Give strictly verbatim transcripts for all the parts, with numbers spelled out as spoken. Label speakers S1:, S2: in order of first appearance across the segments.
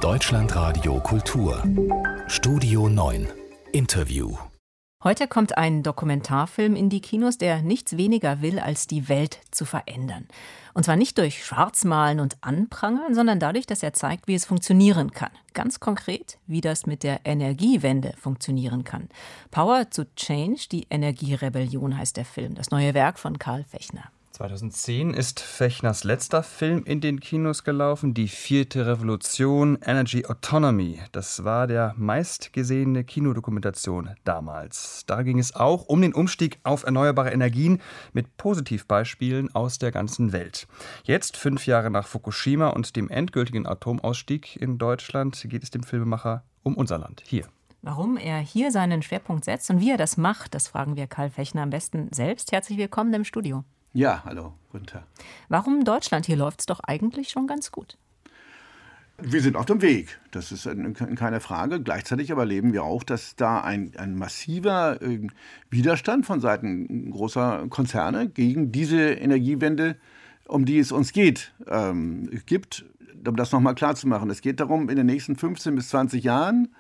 S1: Deutschlandradio Kultur. Studio neun. Interview.
S2: Heute kommt ein Dokumentarfilm in die Kinos, der nichts weniger will, als die Welt zu verändern. Und zwar nicht durch Schwarzmalen und Anprangern, sondern dadurch, dass er zeigt, wie es funktionieren kann. Ganz konkret, wie das mit der Energiewende funktionieren kann. Power to Change, die Energierebellion heißt der Film, das neue Werk von Karl Fechner.
S3: zweitausendzehn ist Fechners letzter Film in den Kinos gelaufen, die vierte Revolution, Energy Autonomy. Das war der meistgesehene Kinodokumentation damals. Da ging es auch um den Umstieg auf erneuerbare Energien mit Positivbeispielen aus der ganzen Welt. Jetzt, fünf Jahre nach Fukushima und dem endgültigen Atomausstieg in Deutschland, geht es dem Filmemacher um unser Land, hier.
S2: Warum er hier seinen Schwerpunkt setzt und wie er das macht, das fragen wir Karl Fechner am besten selbst. Herzlich willkommen im Studio.
S4: Ja, hallo, guten Tag.
S2: Warum Deutschland? Hier läuft es doch eigentlich schon ganz gut.
S4: Wir sind auf dem Weg, das ist keine Frage. Gleichzeitig aber erleben wir auch, dass da ein, ein massiver äh, Widerstand von Seiten großer Konzerne gegen diese Energiewende, um die es uns geht, ähm, gibt. Um das nochmal klar zu machen, es geht darum, in den nächsten fünfzehn bis zwanzig Jahren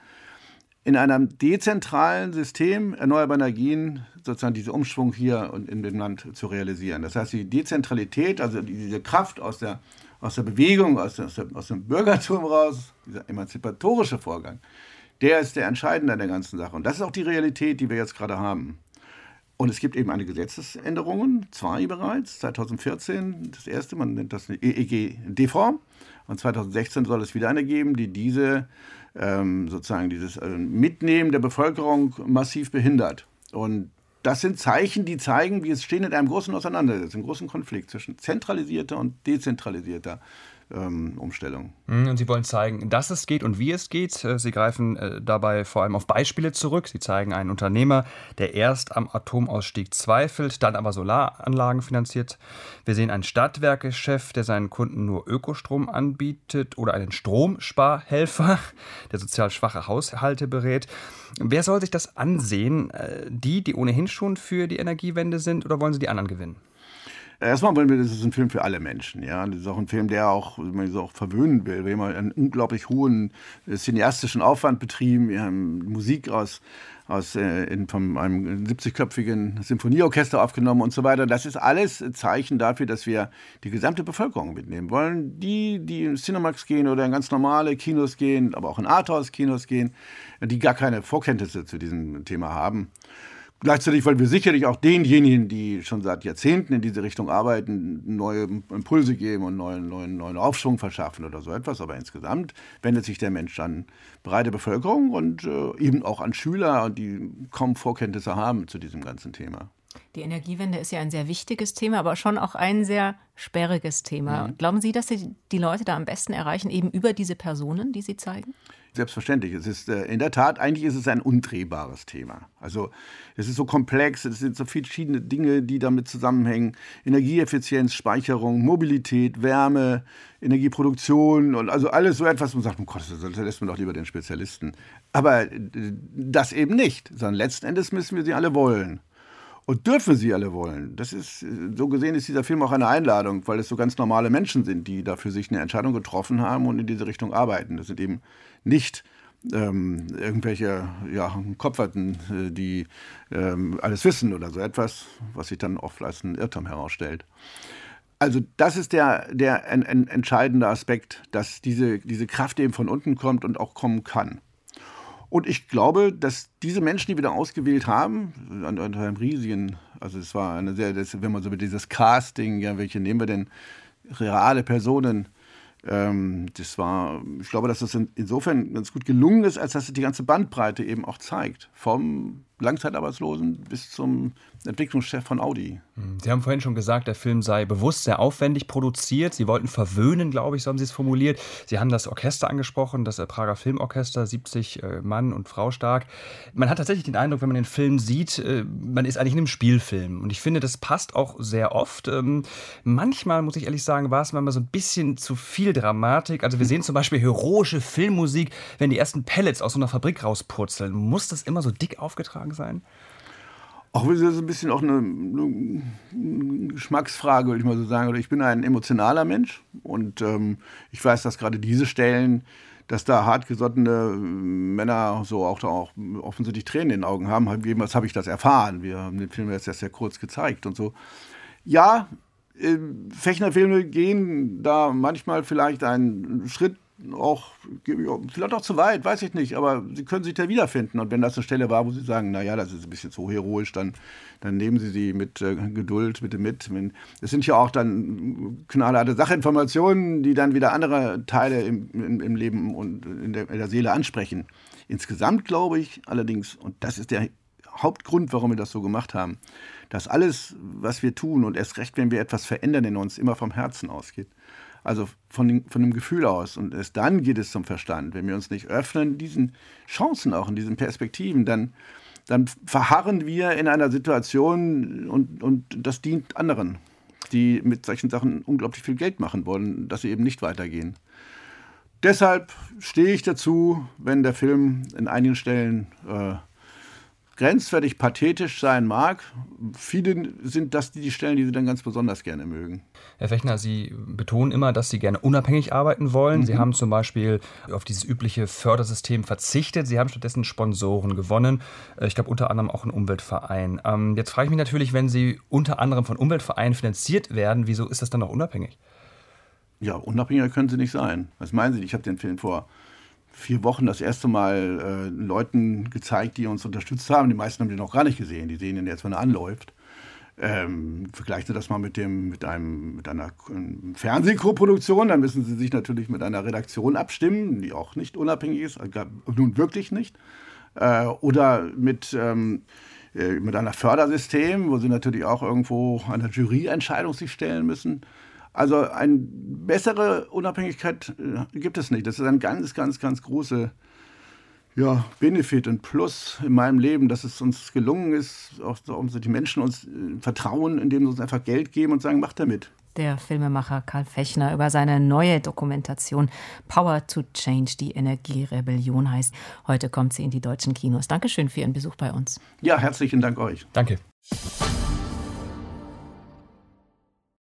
S4: in einem dezentralen System erneuerbare Energien sozusagen diese Umschwung hier und in dem Land zu realisieren. Das heißt, die Dezentralität, also diese Kraft aus der, aus der Bewegung, aus, der, aus dem Bürgertum raus, dieser emanzipatorische Vorgang, der ist der entscheidende an der ganzen Sache. Und das ist auch die Realität, die wir jetzt gerade haben. Und es gibt eben eine Gesetzesänderung, zwei bereits, zweitausendvierzehn das erste, man nennt das eine E E G-D-Form. Und zweitausendsechzehn soll es wieder eine geben, die diese ähm, sozusagen dieses äh, Mitnehmen der Bevölkerung massiv behindert. Und das sind Zeichen, die zeigen, wir stehen in einem großen Auseinandersetzung, einem großen Konflikt zwischen zentralisierter und dezentralisierter ähm, Umstellung.
S3: Und Sie wollen zeigen, dass es geht und wie es geht. Sie greifen äh, dabei vor allem auf Beispiele zurück. Sie zeigen einen Unternehmer, der erst am Atomausstieg zweifelt, dann aber Solaranlagen finanziert. Wir sehen einen Stadtwerkechef, der seinen Kunden nur Ökostrom anbietet, oder einen Stromsparhelfer, der sozial schwache Haushalte berät. Wer soll sich das ansehen? Die, die ohnehin schon für die Energiewende sind, oder wollen Sie die anderen gewinnen?
S4: Erstmal wollen wir, das ist ein Film für alle Menschen. Ja? Das ist auch ein Film, der auch, wenn man so auch verwöhnen will. Wir haben einen unglaublich hohen äh, cineastischen Aufwand betrieben. Wir haben Musik aus, aus äh, in, von einem siebzigköpfigen Symphonieorchester aufgenommen und so weiter. Das ist alles Zeichen dafür, dass wir die gesamte Bevölkerung mitnehmen wollen. Die, die in Cinemax gehen oder in ganz normale Kinos gehen, aber auch in Arthouse-Kinos gehen, die gar keine Vorkenntnisse zu diesem Thema haben. Gleichzeitig wollen wir sicherlich auch denjenigen, die schon seit Jahrzehnten in diese Richtung arbeiten, neue Impulse geben und neuen, neuen, neuen Aufschwung verschaffen oder so etwas. Aber insgesamt wendet sich der Mensch an breite Bevölkerung und äh, eben auch an Schüler, die kaum Vorkenntnisse haben zu diesem ganzen Thema.
S2: Die Energiewende ist ja ein sehr wichtiges Thema, aber schon auch ein sehr sperriges Thema. Mhm. Glauben Sie, dass Sie die Leute da am besten erreichen, eben über diese Personen, die Sie zeigen?
S4: Selbstverständlich. Es ist äh, in der Tat, eigentlich ist es ein undrehbares Thema. Also es ist so komplex, es sind so viele verschiedene Dinge, die damit zusammenhängen. Energieeffizienz, Speicherung, Mobilität, Wärme, Energieproduktion und also alles so etwas, wo man sagt, oh Gott, das lässt man doch lieber den Spezialisten. Aber äh, das eben nicht, sondern letzten Endes müssen wir sie alle wollen. Und dürfen sie alle wollen. Das ist, so gesehen ist dieser Film auch eine Einladung, weil es so ganz normale Menschen sind, die da für sich eine Entscheidung getroffen haben und in diese Richtung arbeiten. Das sind eben nicht ähm, irgendwelche ja, Kopferten, die ähm, alles wissen oder so etwas, was sich dann oft als ein Irrtum herausstellt. Also das ist der, der en, en, entscheidende Aspekt, dass diese, diese Kraft eben von unten kommt und auch kommen kann. Und ich glaube, dass diese Menschen, die wir da ausgewählt haben, unter einem riesigen, also es war eine sehr, das, wenn man so mit dieses Casting, ja, welche nehmen wir denn, reale Personen, ähm, das war, ich glaube, dass das in, insofern ganz gut gelungen ist, als dass es die ganze Bandbreite eben auch zeigt, vom Langzeitarbeitslosen bis zum Entwicklungschef von Audi.
S3: Sie haben vorhin schon gesagt, der Film sei bewusst sehr aufwendig produziert. Sie wollten verwöhnen, glaube ich, so haben Sie es formuliert. Sie haben das Orchester angesprochen, das Prager Filmorchester, siebzig äh, Mann und Frau stark. Man hat tatsächlich den Eindruck, wenn man den Film sieht, äh, man ist eigentlich in einem Spielfilm. Und ich finde, das passt auch sehr oft. Ähm, manchmal, muss ich ehrlich sagen, war es manchmal so ein bisschen zu viel Dramatik. Also wir sehen zum Beispiel heroische Filmmusik, wenn die ersten Pellets aus so einer Fabrik rauspurzeln. Muss das immer so dick aufgetragen sein?
S4: Auch das ist ein bisschen auch eine, eine Geschmacksfrage, würde ich mal so sagen. Oder ich bin ein emotionaler Mensch und ähm, ich weiß, dass gerade diese Stellen, dass da hartgesottene Männer so auch, da auch offensichtlich Tränen in den Augen haben. Jedenfalls habe ich das erfahren. Wir haben den Film jetzt erst sehr kurz gezeigt und so. Ja, äh, Fechner-Filme gehen da manchmal vielleicht einen Schritt auch, vielleicht auch zu weit, weiß ich nicht, aber sie können sich da wiederfinden. Und wenn das eine Stelle war, wo sie sagen, naja, das ist ein bisschen zu heroisch, dann, dann nehmen sie sie mit äh, Geduld bitte mit. Es sind ja auch dann knallharte Sachinformationen, die dann wieder andere Teile im, im, im Leben und in der, in der Seele ansprechen. Insgesamt glaube ich allerdings, und das ist der Hauptgrund, warum wir das so gemacht haben, dass alles, was wir tun und erst recht, wenn wir etwas verändern in uns, immer vom Herzen ausgeht. Also von, den, von dem Gefühl aus. Und erst dann geht es zum Verstand. Wenn wir uns nicht öffnen, diesen Chancen auch, in diesen Perspektiven, dann, dann verharren wir in einer Situation und, und das dient anderen, die mit solchen Sachen unglaublich viel Geld machen wollen, dass sie eben nicht weitergehen. Deshalb stehe ich dazu, wenn der Film in einigen Stellen äh, grenzwertig pathetisch sein mag. Viele sind das die Stellen, die sie dann ganz besonders gerne mögen.
S3: Herr Fechner, Sie betonen immer, dass Sie gerne unabhängig arbeiten wollen. Mhm. Sie haben zum Beispiel auf dieses übliche Fördersystem verzichtet. Sie haben stattdessen Sponsoren gewonnen. Ich glaube, unter anderem auch einen Umweltverein. Ähm, jetzt frage ich mich natürlich, wenn Sie unter anderem von Umweltvereinen finanziert werden, wieso ist das dann noch unabhängig?
S4: Ja, unabhängiger können Sie nicht sein. Was meinen Sie? Ich habe den Film vor vier Wochen das erste Mal äh, Leuten gezeigt, die uns unterstützt haben. Die meisten haben den noch gar nicht gesehen. Die sehen ihn jetzt, wenn er anläuft. Ähm, vergleichen Sie das mal mit, dem, mit, einem, mit einer Fernsehkoproduktion. Dann müssen Sie sich natürlich mit einer Redaktion abstimmen, die auch nicht unabhängig ist, nun wirklich nicht. Äh, oder mit, ähm, äh, mit einer Fördersystem, wo Sie natürlich auch irgendwo einer Juryentscheidung sich stellen müssen. Also eine bessere Unabhängigkeit äh, gibt es nicht. Das ist ein ganz, ganz, ganz großer ja, Benefit und Plus in meinem Leben, dass es uns gelungen ist, auch um die Menschen uns äh, vertrauen, indem sie uns einfach Geld geben und sagen, macht damit.
S2: Der Filmemacher Karl Fechner über seine neue Dokumentation Power to Change, die Energierebellion heißt. Heute kommt sie in die deutschen Kinos. Dankeschön für Ihren Besuch bei uns.
S4: Ja, herzlichen Dank euch.
S3: Danke.